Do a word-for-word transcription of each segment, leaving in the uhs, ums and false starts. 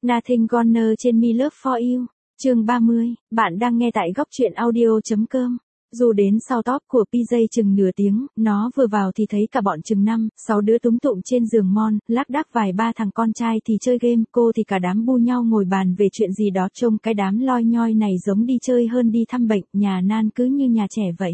Nothing Gonna trên Me Love For You. Chương ba mươi, bạn đang nghe tại góc truyện audio.com. Dù đến sau top của pê gi chừng nửa tiếng, nó vừa vào thì thấy cả bọn chừng năm, sáu đứa túm tụm trên giường Mon, lác đác vài ba thằng con trai thì chơi game, cô thì cả đám bu nhau ngồi bàn về chuyện gì đó, trông cái đám loi nhoi này giống đi chơi hơn đi thăm bệnh, nhà nan cứ như nhà trẻ vậy.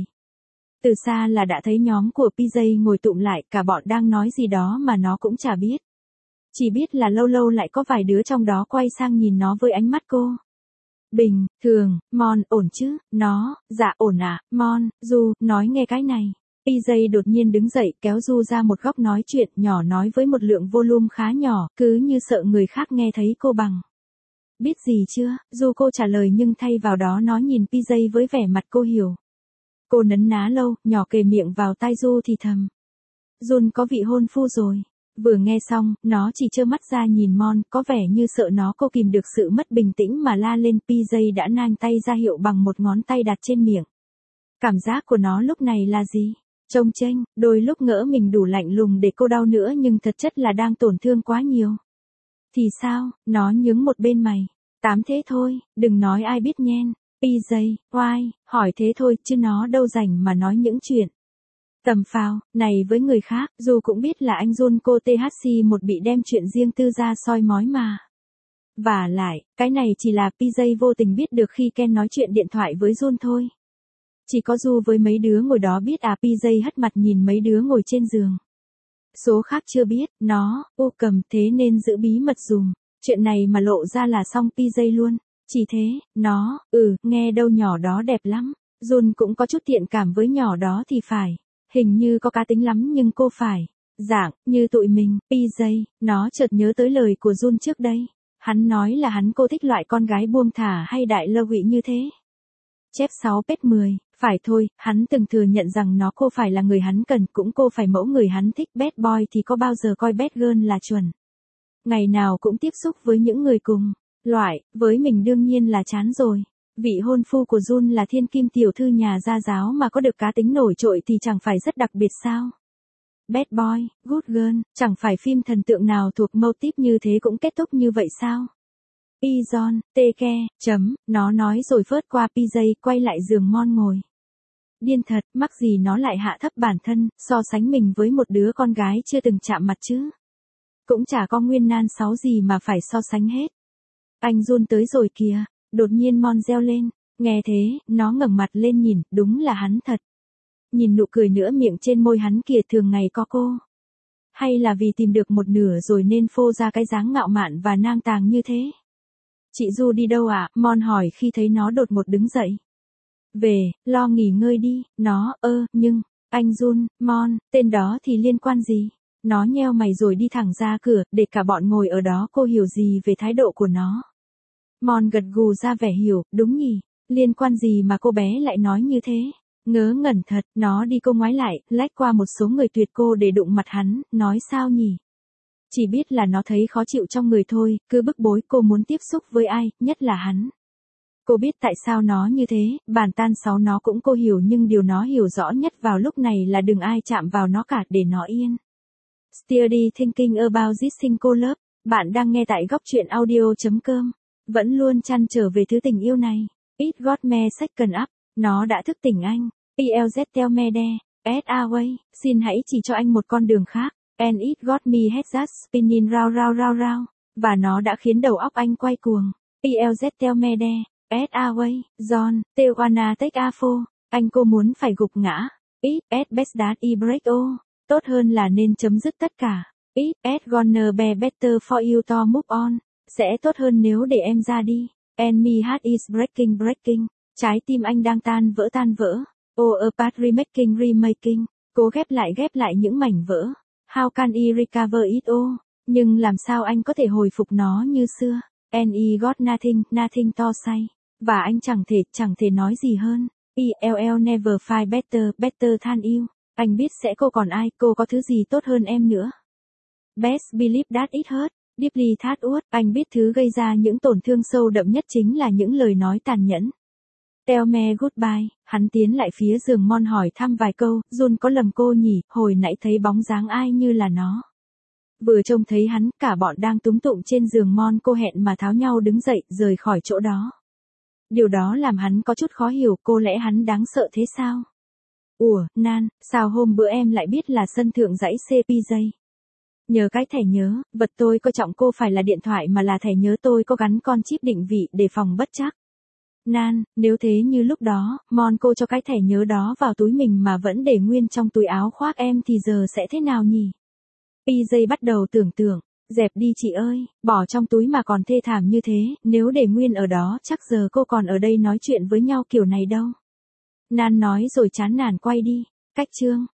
Từ xa là đã thấy nhóm của pê gi ngồi tụm lại, cả bọn đang nói gì đó mà nó cũng chả biết. Chỉ biết là lâu lâu lại có vài đứa trong đó quay sang nhìn nó với ánh mắt cô. Bình, thường, Mon, ổn chứ, nó, dạ ổn à, Mon, Du, nói nghe cái này. pê gi đột nhiên đứng dậy kéo Du ra một góc nói chuyện nhỏ, nói với một lượng volume khá nhỏ, cứ như sợ người khác nghe thấy cô bằng. Biết gì chưa, Du cô trả lời nhưng thay vào đó nó nhìn pê gi với vẻ mặt cô hiểu. Cô nấn ná lâu, nhỏ kề miệng vào tai Du thì thầm. Jun có vị hôn phu rồi. Vừa nghe xong, nó chỉ trơ mắt ra nhìn Mon, có vẻ như sợ nó cô kìm được sự mất bình tĩnh mà la lên. pê gi đã nang tay ra hiệu bằng một ngón tay đặt trên miệng. Cảm giác của nó lúc này là gì? Trông chênh, đôi lúc ngỡ mình đủ lạnh lùng để cô đau nữa nhưng thật chất là đang tổn thương quá nhiều. Thì sao? Nó nhướng một bên mày. Tám thế thôi, đừng nói ai biết nhen. pê gi, oai, hỏi thế thôi chứ nó đâu rảnh mà nói những chuyện tầm phào này với người khác. Dù cũng biết là anh Jun cô tê hát xê một bị đem chuyện riêng tư ra soi mói mà. Và lại, cái này chỉ là pê gi vô tình biết được khi Ken nói chuyện điện thoại với Jun thôi. Chỉ có Du với mấy đứa ngồi đó biết à. pê gi hất mặt nhìn mấy đứa ngồi trên giường. Số khác chưa biết, nó, ô cầm thế nên giữ bí mật dùm. Chuyện này mà lộ ra là xong pê gi luôn. Chỉ thế, nó, ừ, nghe đâu nhỏ đó đẹp lắm. Jun cũng có chút thiện cảm với nhỏ đó thì phải. Hình như có cá tính lắm nhưng cô phải. Dạng, như tụi mình, pê gi, nó chợt nhớ tới lời của Jun trước đây. Hắn nói là hắn cô thích loại con gái buông thả hay đại lơ quỵ như thế. Chép sáu pết mười, phải thôi, hắn từng thừa nhận rằng nó cô phải là người hắn cần, cũng cô phải mẫu người hắn thích. Bad boy thì có bao giờ coi bad girl là chuẩn. Ngày nào cũng tiếp xúc với những người cùng loại, với mình đương nhiên là chán rồi. Vị hôn phu của Jun là thiên kim tiểu thư nhà gia giáo mà có được cá tính nổi trội thì chẳng phải rất đặc biệt sao? Bad boy, good girl, chẳng phải phim thần tượng nào thuộc mô típ như thế cũng kết thúc như vậy sao? Ijon, tê ke, chấm, nó nói rồi phớt qua pê gi, quay lại giường Mon ngồi. Điên thật, mắc gì nó lại hạ thấp bản thân, so sánh mình với một đứa con gái chưa từng chạm mặt chứ? Cũng chả có nguyên nan sáu gì mà phải so sánh hết. Anh Jun tới rồi kìa. Đột nhiên Mon reo lên, nghe thế, nó ngẩng mặt lên nhìn, đúng là hắn thật. Nhìn nụ cười nửa miệng trên môi hắn kìa, thường ngày có cô. Hay là vì tìm được một nửa rồi nên phô ra cái dáng ngạo mạn và nang tàng như thế? Chị Du đi đâu ạ? À? Mon hỏi khi thấy nó đột ngột đứng dậy. Về, lo nghỉ ngơi đi, nó, ơ, nhưng, anh Jun, Mon, tên đó thì liên quan gì? Nó nheo mày rồi đi thẳng ra cửa, để cả bọn ngồi ở đó. Cô hiểu gì về thái độ của nó? Mon gật gù ra vẻ hiểu, đúng nhỉ, liên quan gì mà cô bé lại nói như thế? Ngớ ngẩn thật, nó đi cô ngoái lại, lách qua một số người tuyệt cô để đụng mặt hắn, nói sao nhỉ? Chỉ biết là nó thấy khó chịu trong người thôi, cứ bức bối cô muốn tiếp xúc với ai, nhất là hắn. Cô biết tại sao nó như thế, bàn tan sáu nó cũng cô hiểu nhưng điều nó hiểu rõ nhất vào lúc này là đừng ai chạm vào nó cả để nó yên. Steady thinking about this single love, bạn đang nghe tại góc truyện audio.com. Vẫn luôn trăn trở về thứ tình yêu này. It got me shaken up. Nó đã thức tỉnh anh. pê lờ zét tell me there. As away. Xin hãy chỉ cho anh một con đường khác. And it got me head just spinning round round round round. Và nó đã khiến đầu óc anh quay cuồng. pê lờ zét tell me there. As away. John, they wanna take a fall. Anh cô muốn phải gục ngã. It at best that I break all. Tốt hơn là nên chấm dứt tất cả. It at gonna be better for you to move on. Sẽ tốt hơn nếu để em ra đi. And me heart is breaking breaking. Trái tim anh đang tan vỡ tan vỡ. Oh apart remaking remaking. Cố ghép lại ghép lại những mảnh vỡ. How can I recover it all? Nhưng làm sao anh có thể hồi phục nó như xưa? And I got nothing, nothing to say. Và anh chẳng thể, chẳng thể nói gì hơn. i ell never find better, better than you. Anh biết sẽ cô còn ai, cô có thứ gì tốt hơn em nữa. Best believe that it hurt. Deeply that would, anh biết thứ gây ra những tổn thương sâu đậm nhất chính là những lời nói tàn nhẫn. Tell me goodbye, hắn tiến lại phía giường Mon hỏi thăm vài câu, Jun có lầm cô nhỉ, hồi nãy thấy bóng dáng ai như là nó. Vừa trông thấy hắn, cả bọn đang túm tụm trên giường Mon cô hẹn mà tháo nhau đứng dậy, rời khỏi chỗ đó. Điều đó làm hắn có chút khó hiểu, cô lẽ hắn đáng sợ thế sao? Ủa, Nan, sao hôm bữa em lại biết là sân thượng dãy C P J? Nhớ cái thẻ nhớ, vật tôi coi trọng cô phải là điện thoại mà là thẻ nhớ, tôi có gắn con chip định vị để phòng bất trắc. Nan, nếu thế như lúc đó, Mon cô cho cái thẻ nhớ đó vào túi mình mà vẫn để nguyên trong túi áo khoác em thì giờ sẽ thế nào nhỉ? pê gi bắt đầu tưởng tượng, dẹp đi chị ơi, bỏ trong túi mà còn thê thảm như thế, nếu để nguyên ở đó chắc giờ cô còn ở đây nói chuyện với nhau kiểu này đâu. Nan nói rồi chán nản quay đi. Cách chương